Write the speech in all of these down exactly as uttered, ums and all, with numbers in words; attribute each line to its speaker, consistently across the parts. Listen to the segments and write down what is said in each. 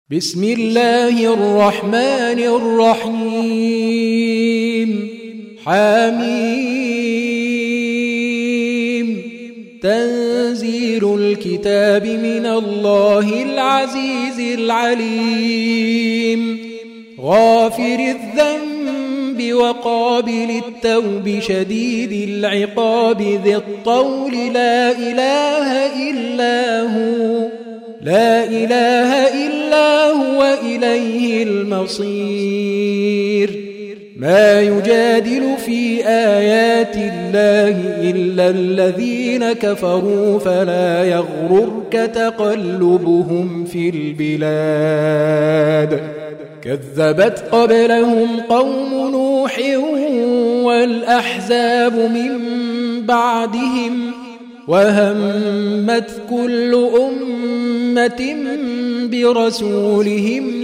Speaker 1: بسم الله الرحمن الرحيم حميم تنزيل الكتاب من الله العزيز العليم غافر الذنب وقابل التوب شديد العقاب ذي الطول لا إله إلا هو لا إله إلا هو إليه المصير ما يجادل في آيات الله إلا الذين كفروا فلا يغررك تقلبهم في البلاد كذبت قبلهم قوم نوح والأحزاب من بعدهم وهمت كل أمة برسولهم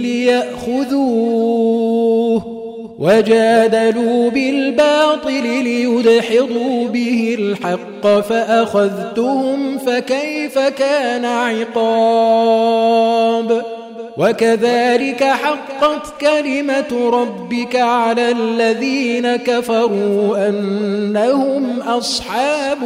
Speaker 1: ليأخذوه وجادلوا بالباطل ليدحضوا به الحق فأخذتهم فكيف كان عقاب وكذلك حقت كلمة ربك على الذين كفروا أنهم أصحاب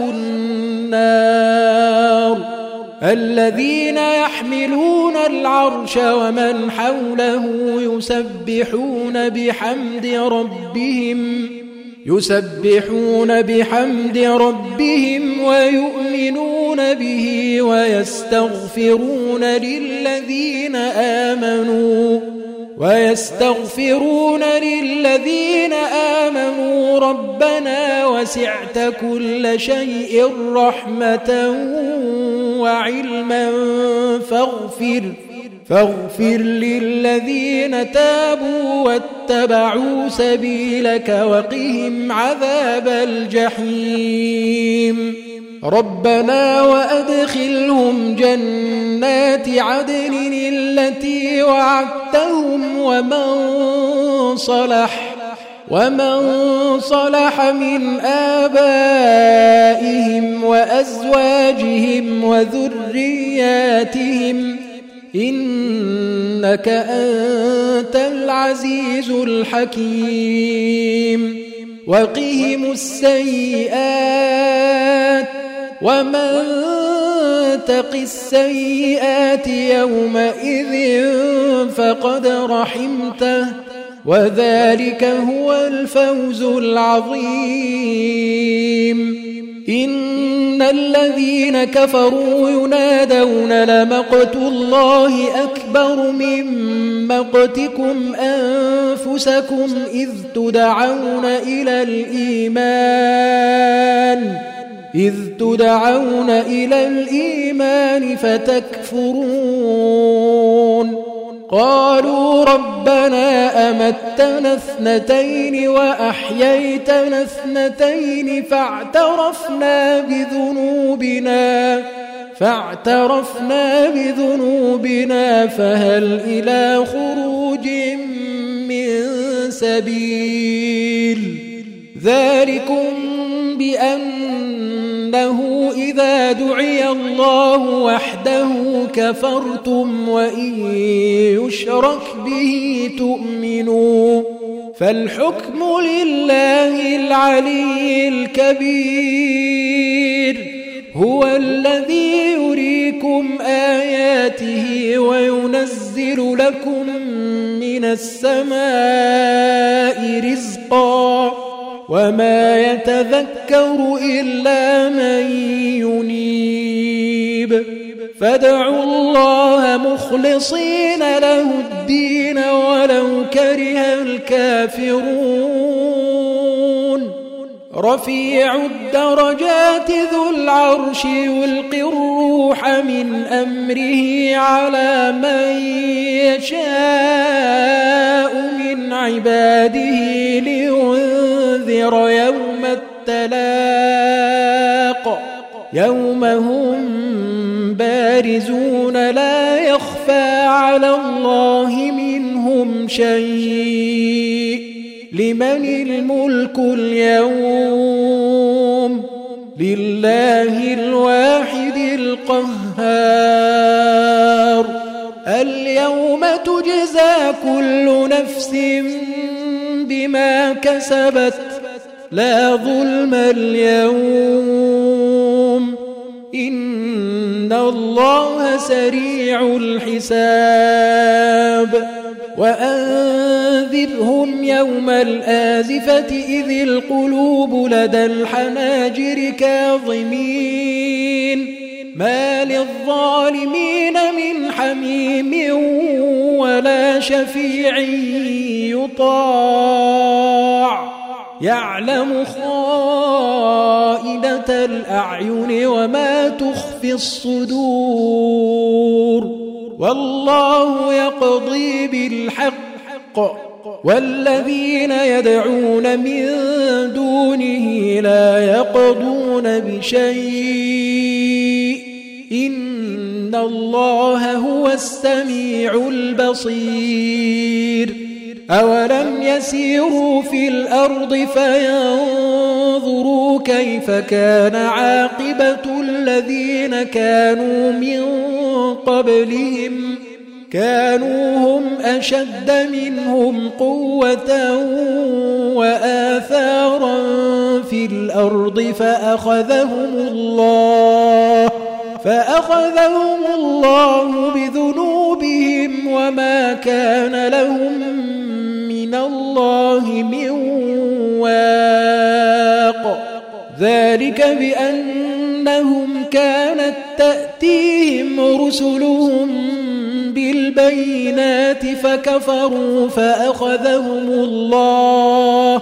Speaker 1: النار الذين يحملون العرش ومن حوله يسبحون بحمد ربهم يسبحون بحمد ربهم ويؤمنون به ويستغفرون للذين آمنوا ويستغفرون للذين آمنوا ربنا وسعت كل شيء رحمة وعلما فاغفر فاغفر للذين تابوا واتبعوا سبيلك وقهم عذاب الجحيم ربنا وأدخلهم جنات عدن التي وعدتهم ومن صلح ومن صلح من آبائهم وأزواجهم وذرياتهم إنك أنت العزيز الحكيم وقهم السيئات ومن تق السيئات يومئذ فقد رحمته وذلك هو الفوز العظيم إن الذين كفروا ينادون لمقت الله أكبر من مقتكم أنفسكم إذ تدعون إلى الإيمان إذ تدعون إلى الإيمان فتكفرون قالوا ربنا أمتنا اثنتين وأحييتنا اثنتين فاعترفنا بذنوبنا فاعترفنا بذنوبنا فهل إلى خروج من سبيل ذلكم بأنه إذا دعي الله وحده كفرتم وإن يشرك به تؤمنوا فالحكم لله العلي الكبير هو الذي يريكم آياته وينزل لكم من السماء رزقا وما يتذكر إلا من ينيب فادعوا الله مخلصين له الدين ولو كره الكافرون رفيع الدرجات ذو العرش يلقي الروح من أمره على من يشاء من عباده لينذر يوم التلاق يوم هم بارزون لا يخفى على الله منهم شيء لمن الملك اليوم لله الواحد القهار اليوم اليوم تجزى كل نفس بما كسبت لا ظلم اليوم إن الله سريع الحساب وأنذرهم يوم الآزفة إذ القلوب لدى الحناجر كاظمين ما للظالمين من حميم ولا شفيع يطاع يعلم خائنة الأعين وما تخفي الصدور والله يقضي بالحق والذين يدعون من دونه لا يقضون بشيء إن الله هو السميع البصير أولم يسيروا في الأرض فينظروا كيف كان عاقبة الذين كانوا من قبلهم كانوا هم أشد منهم قوة وآثارا في الأرض فأخذهم الله فأخذهم الله بذنوبهم وما كان لهم من الله من واق ذلك بأنهم كانت تأتيهم رسلهم بالبينات فكفروا فأخذهم الله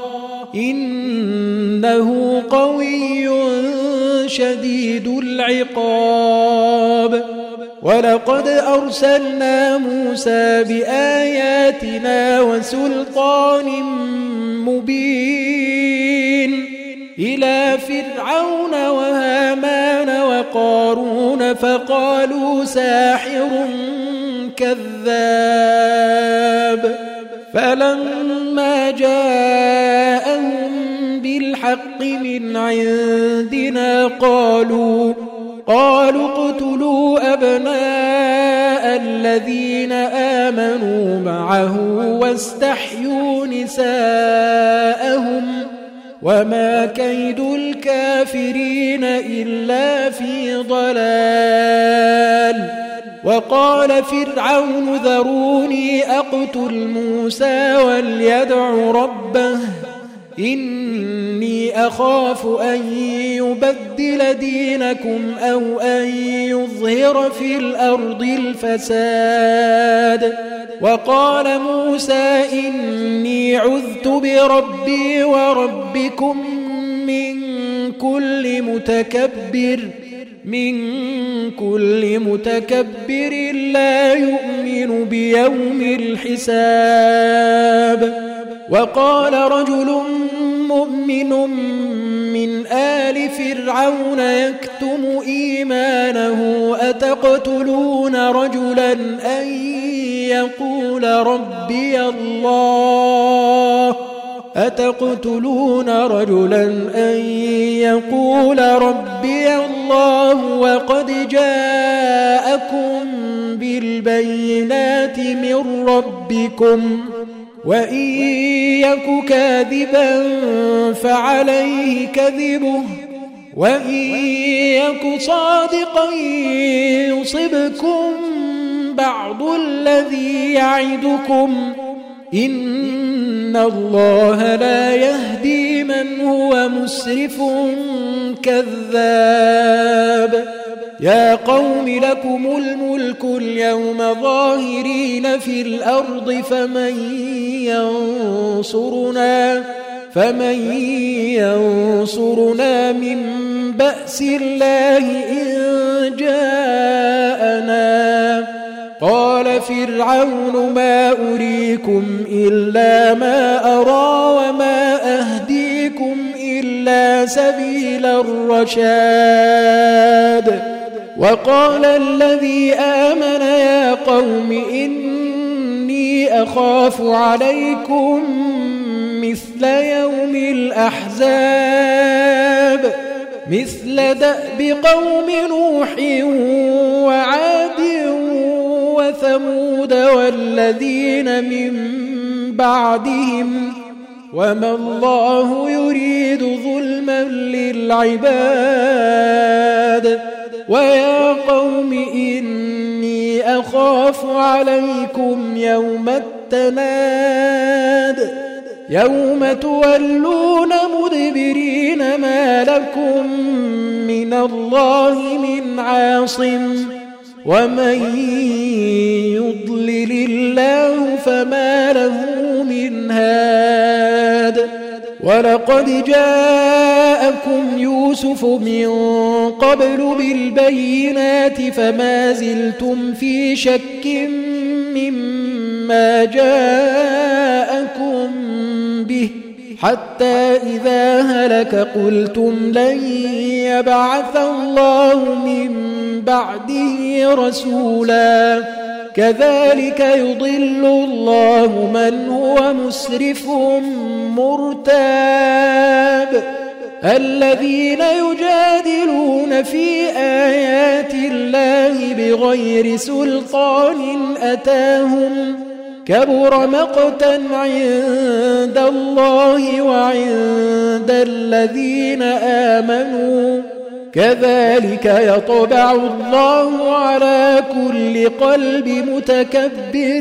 Speaker 1: إنه قوي شديد العقاب ولقد أرسلنا موسى بآياتنا وسلطان مبين إلى فرعون وهامان وقارون فقالوا ساحر كذاب فلما جاءهم بالحق من عندنا قالوا قالوا اقتلوا أبناء الذين آمنوا معه واستحيوا نساءهم وما كيد الكافرين إلا في ضلال وقال فرعون ذروني أقتل موسى وليدع ربه إني أخاف أن يبدل دينكم أو أن يظهر في الأرض الفساد وقال موسى إني عذت بربي وربكم من كل متكبر من كل متكبر لا يؤمن بيوم الحساب وقال رجل مؤمن من آل فرعون يكتم إيمانه أتقتلون رجلا أن يقول ربي الله أتقتلون رجلا أن يقول ربي الله وقد جاءكم بالبينات من ربكم وإن يك كاذبا فعليه كذبه وإن يك صادقا يصبكم بعض الذي يعدكم إن الله لا يهدي من هو مسرف كذاب يا قوم لكم الملك اليوم ظاهرين في الأرض فمن ينصرنا فمن ينصرنا من بأس الله إن جاءنا قال فرعون ما أريكم إلا ما أرى وما أهديكم إلا سبيل الرشاد وقال الذي آمن يا قوم إني أخاف عليكم مثل يوم الأحزاب مثل دأب قوم نوح وعاد وثمود والذين من بعدهم وما الله يريد ظلما للعباد ويا قوم إني أخاف عليكم يوم التناد يوم تولون مدبرين ما لكم من الله من عاصم ومن يضلل الله فما له من هاد ولقد جاءكم يوسف من قبل بالبينات فما زلتم في شك مما جاءكم به حتى إذا هلك قلتم لن يبعث الله من بعده رسولا كذلك يضل الله من هو مسرف مرتاب الذين يجادلون في آيات الله بغير سلطان أتاهم كبر مقتا عند الله وعند الذين آمنوا كذلك يطبع الله على كل قلب متكبر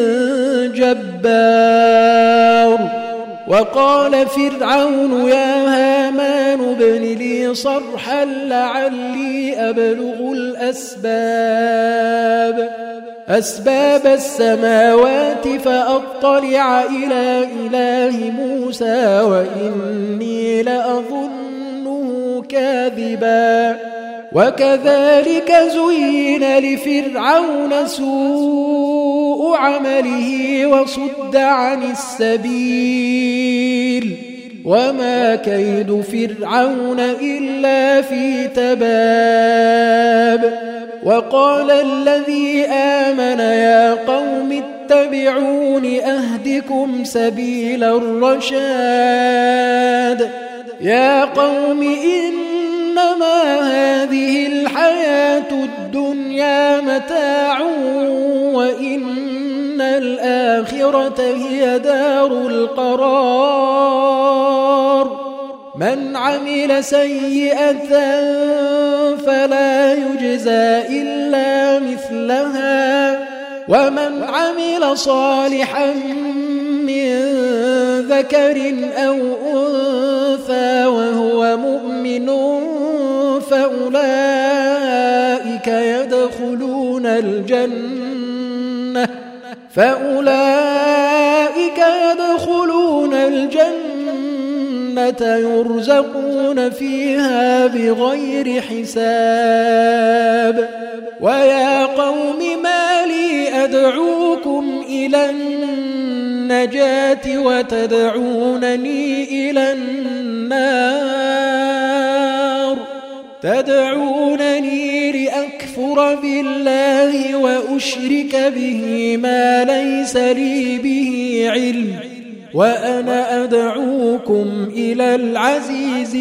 Speaker 1: جبار وقال فرعون يا هامان ابن لي صرحا لعلي أبلغ الأسباب أسباب السماوات فأطلع إلى إله موسى وإني لأظنه كاذبا وكذلك زين لفرعون سوء عمله وصد عن السبيل وما كيد فرعون إلا في تباب وقال الذي آمن يا قوم اتبعون أهدكم سبيل الرشاد يا قوم إنما هذه الحياة الدنيا متاع وإن الآخرة هي دار القرار من عمل سيئة فلا يجزى إلا مثلها ومن عمل صالحا من ذكر أو أنثى وهو مؤمن فأولئك يدخلون الجنة فأولئك يدخلون الجنة يرزقون فيها بغير حساب ويا قوم ما لي أدعوكم إلى النجاة وتدعونني إلى النار تدعونني لأكفر بالله وأشرك به ما ليس لي به علم وأنا أدعوكم إلى العزيز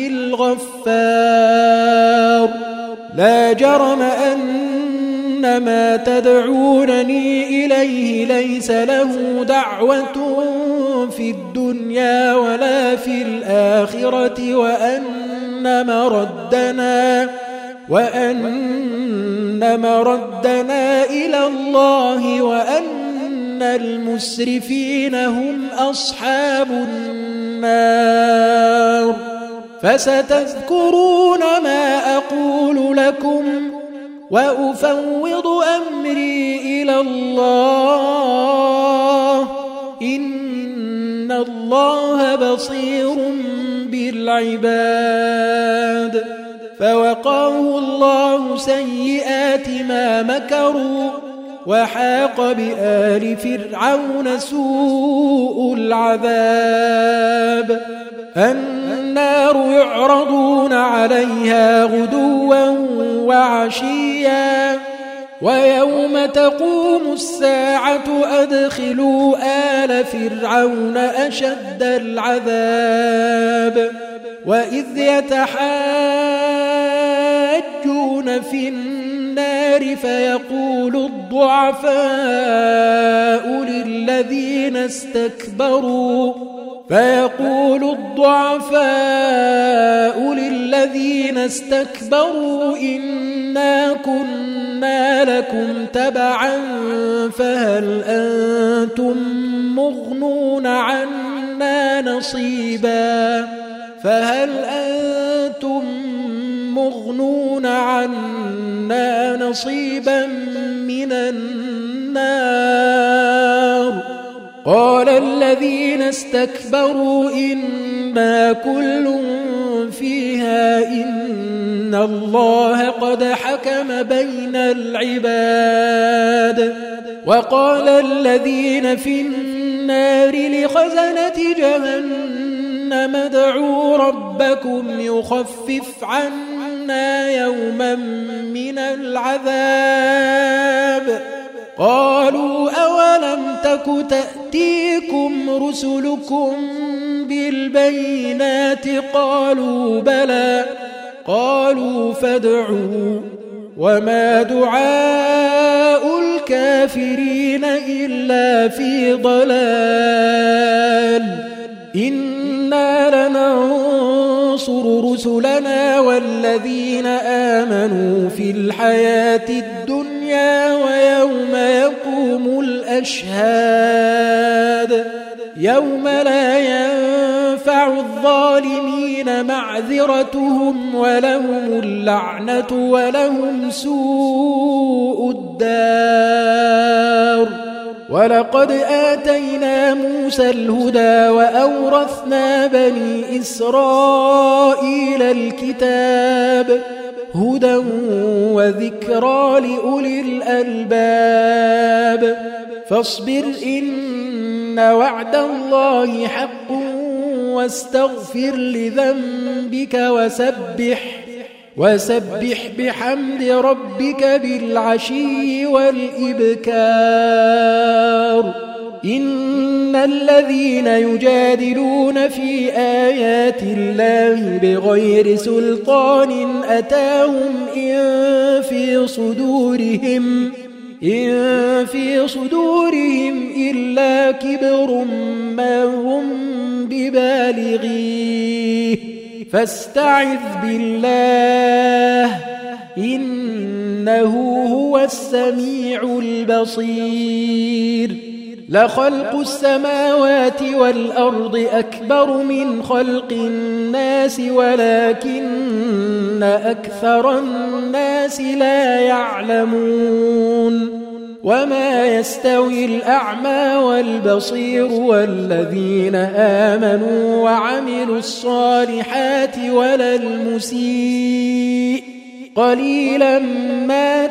Speaker 1: الغفار لا جرم أن ما تدعونني إليه ليس له دعوة في الدنيا ولا في الآخرة وأن مردنا وأن مردنا إلى الله وأن المسرفين هم أصحاب النار فستذكرون ما أقول لكم وأفوض أمري إلى الله إن الله بصير بالعباد فوقاه الله سيئات ما مكروا وحاق بآل فرعون سوء العذاب النار يعرضون عليها غدوا وعشيا ويوم تقوم الساعة أدخلوا آل فرعون أشد العذاب وإذ يتحاجون في النار النار فيقول الضعفاء للذين استكبروا فيقول الضعفاء للذين استكبروا إنا كنا لكم تبعا فهل أنتم مغنون عنا نصيبا فهل أنتم مغنون عنا نصيبا من النار قال الذين استكبروا إنا كل فيها إن الله قد حكم بين العباد وقال الذين في النار لخزنة جهنم ادعوا ربكم يخفف عنا يوما من العذاب قالوا أولم تك تأتيكم رسلكم بالبينات قالوا بلى قالوا فادعوا وما دعاء الكافرين إلا في ضلال إنا لننصر رسلنا والذين آمنوا في الحياة الدنيا ويوم يقوم الأشهاد يوم لا ينفع الظالمين معذرتهم ولهم اللعنة ولهم سوء الدار ولقد آتينا موسى الهدى وأورثنا بني إسرائيل الكتاب هدى وذكرى لأولي الألباب فاصبر إن وعد الله حق واستغفر لذنبك وسبح وسبح بحمد ربك بالعشي والإبكار إن الذين يجادلون في آيات الله بغير سلطان أتاهم إن في صدورهم إن في صدورهم إلا كبر ما هم ببالغيه فاستعذ بالله إنه هو السميع البصير لخلق السماوات والأرض أكبر من خلق الناس ولكن أكثر الناس لا يعلمون وما يستوي الأعمى والبصير والذين آمنوا وعملوا الصالحات ولا المسيء قليلا ما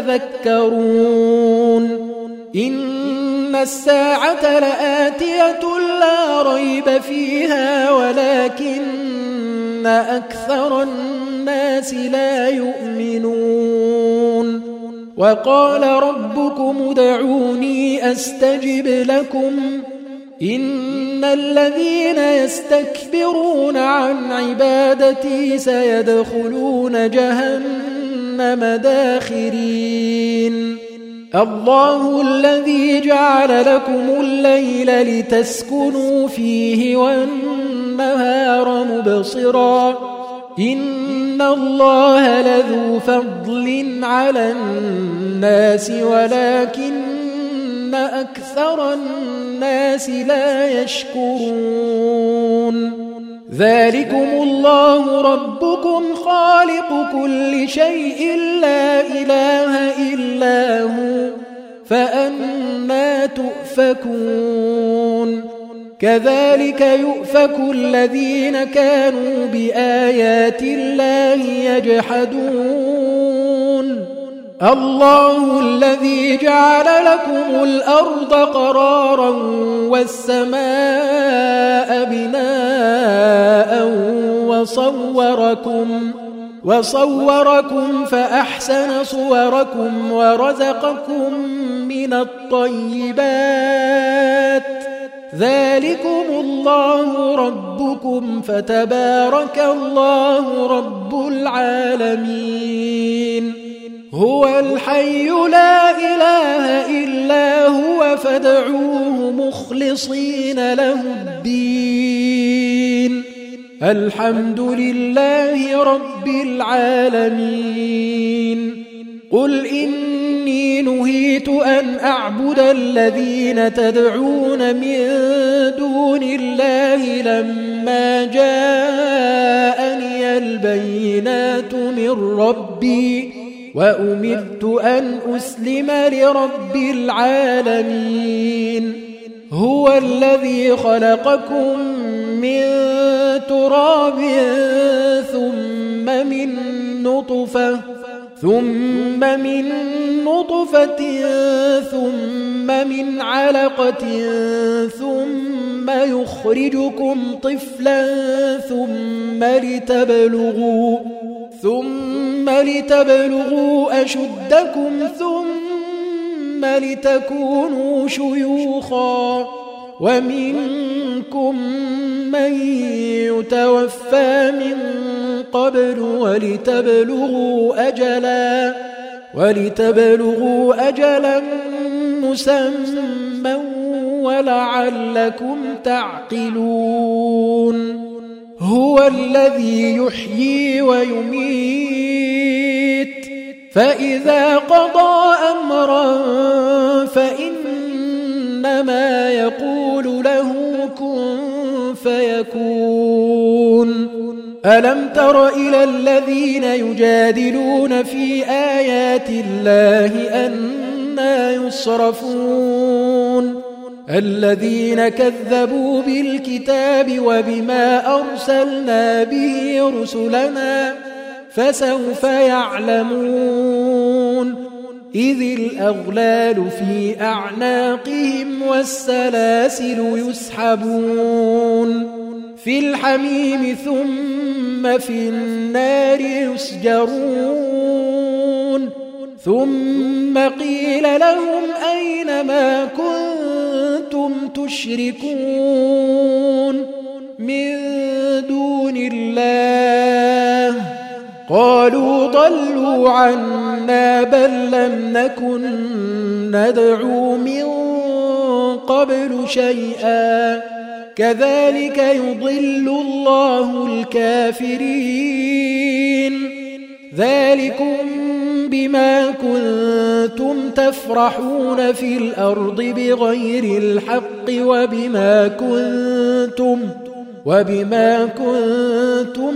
Speaker 1: تتذكرون إن الساعة لآتية لا ريب فيها ولكن أكثر الناس لا يؤمنون وقال ربكم ادعوني أستجب لكم إن الذين يستكبرون عن عبادتي سيدخلون جهنم داخرين الله الذي جعل لكم الليل لتسكنوا فيه والنهار مبصرا إن الله لذو فضل على الناس ولكن أكثر الناس لا يشكرون ذلكم الله ربكم خالق كل شيء لا إله إلا هو فأنى تؤفكون كذلك يؤفك الذين كانوا بآيات الله يجحدون الله الذي جعل لكم الأرض قرارا والسماء بناء وصوركم وصوركم فأحسن صوركم ورزقكم من الطيبات ذلكم الله ربكم فتبارك الله رب العالمين هو الحي لا إله إلا هو فادعوه مخلصين له الدين الحمد لله رب العالمين قل إني نهيت أن أعبد الذين تدعون من دون الله لما جاءني البينات من ربي وأمرت أن أسلم لرب العالمين هو الذي خلقكم من تراب ثم من نطفة ثم من نطفة ثم من علقة ثم يخرجكم طفلا ثم لتبلغوا ثم لتبلغوا أشدكم ثم لتكونوا شيوخا ومنكم من يتوفى من قبل ولتبلغوا أجلا ولتبلغوا أجلا مسمى ولعلكم تعقلون هو الذي يحيي ويميت فإذا قضى أمرا فإنما يقول له كن فيكون ألم تر إلى الذين يجادلون في آيات الله أنى يصرفون الذين كذبوا بالكتاب وبما أرسلنا به رسلنا فسوف يعلمون إذ الأغلال في أعناقهم والسلاسل يسحبون في الحميم ثم في النار يسجرون ثم قيل لهم أين ما كنتم تشركون من دون الله قالوا ضلوا عنا بل لم نكن ندعو من قبل شيئا كذلك يضل الله الكافرين ذلكم بما كنتم تفرحون في الأرض بغير الحق وبما كنتم وبما كنتم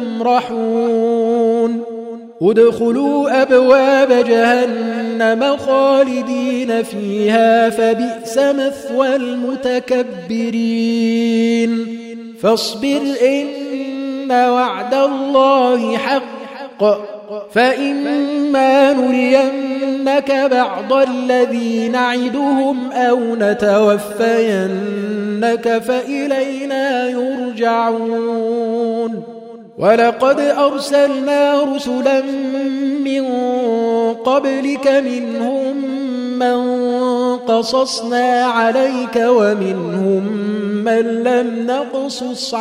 Speaker 1: تمرحون ادخلوا أبواب جهنم خالدين فيها فبئس مثوى المتكبرين فاصبر إن وعد الله حق فإما نرينك بعض الذي نعدهم أو نتوفينك فإلينا يرجعون ولقد أرسلنا رسلا من قبلك منهم من قصصنا عليك ومنهم من لم نقصص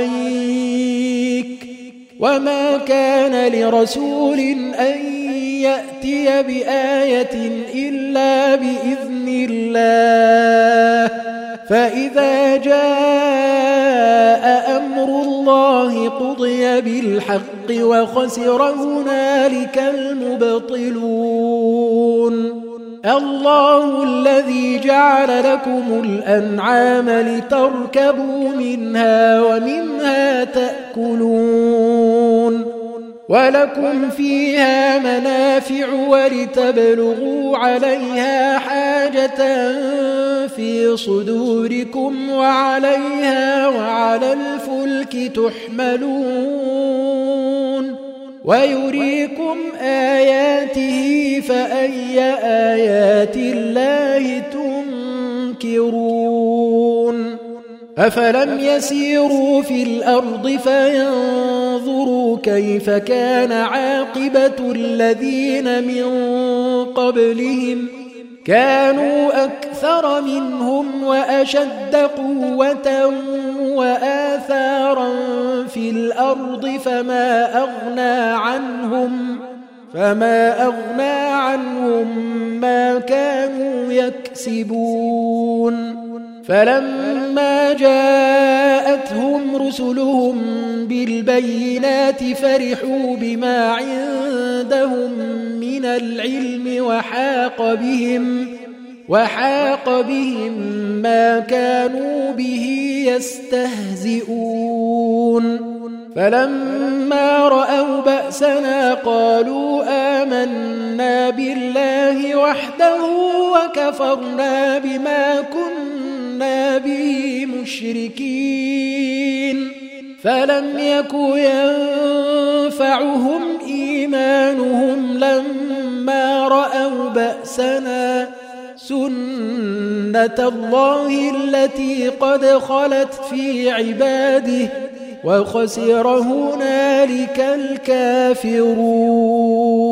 Speaker 1: عليك وما كان لرسول أن يأتي بآية إلا بإذن الله فإذا جاء أمر الله قضي بالحق وخسر هنالك المبطلون الله الذي جعل لكم الأنعام لتركبوا منها ومنها تأكلون ولكم فيها منافع ولتبلغوا عليها حاجة في صدوركم وعليها وعلى الفلك تحملون ويريكم آياته فأي آيات الله تنكرون أفلم يسيروا في الأرض فينظروا كيف كان عاقبة الذين من قبلهم كانوا أكثر منهم وأشد قوة وآثارا في الأرض فما أغنى عنهم فما أغنى عنهم ما كانوا يكسبون فلما جاءتهم رسلهم بالبينات فرحوا بما عندهم من العلم وحاق بهم وحاق بهم ما كانوا به يستهزئون فلما رأوا بأسنا قالوا آمنا بالله وحده وكفرنا بما كنا به مشركين فلم يك ينفعهم إيمانهم لما رأوا بأسنا سنة الله التي قد خلت في عباده وخسر هنالك الكافرون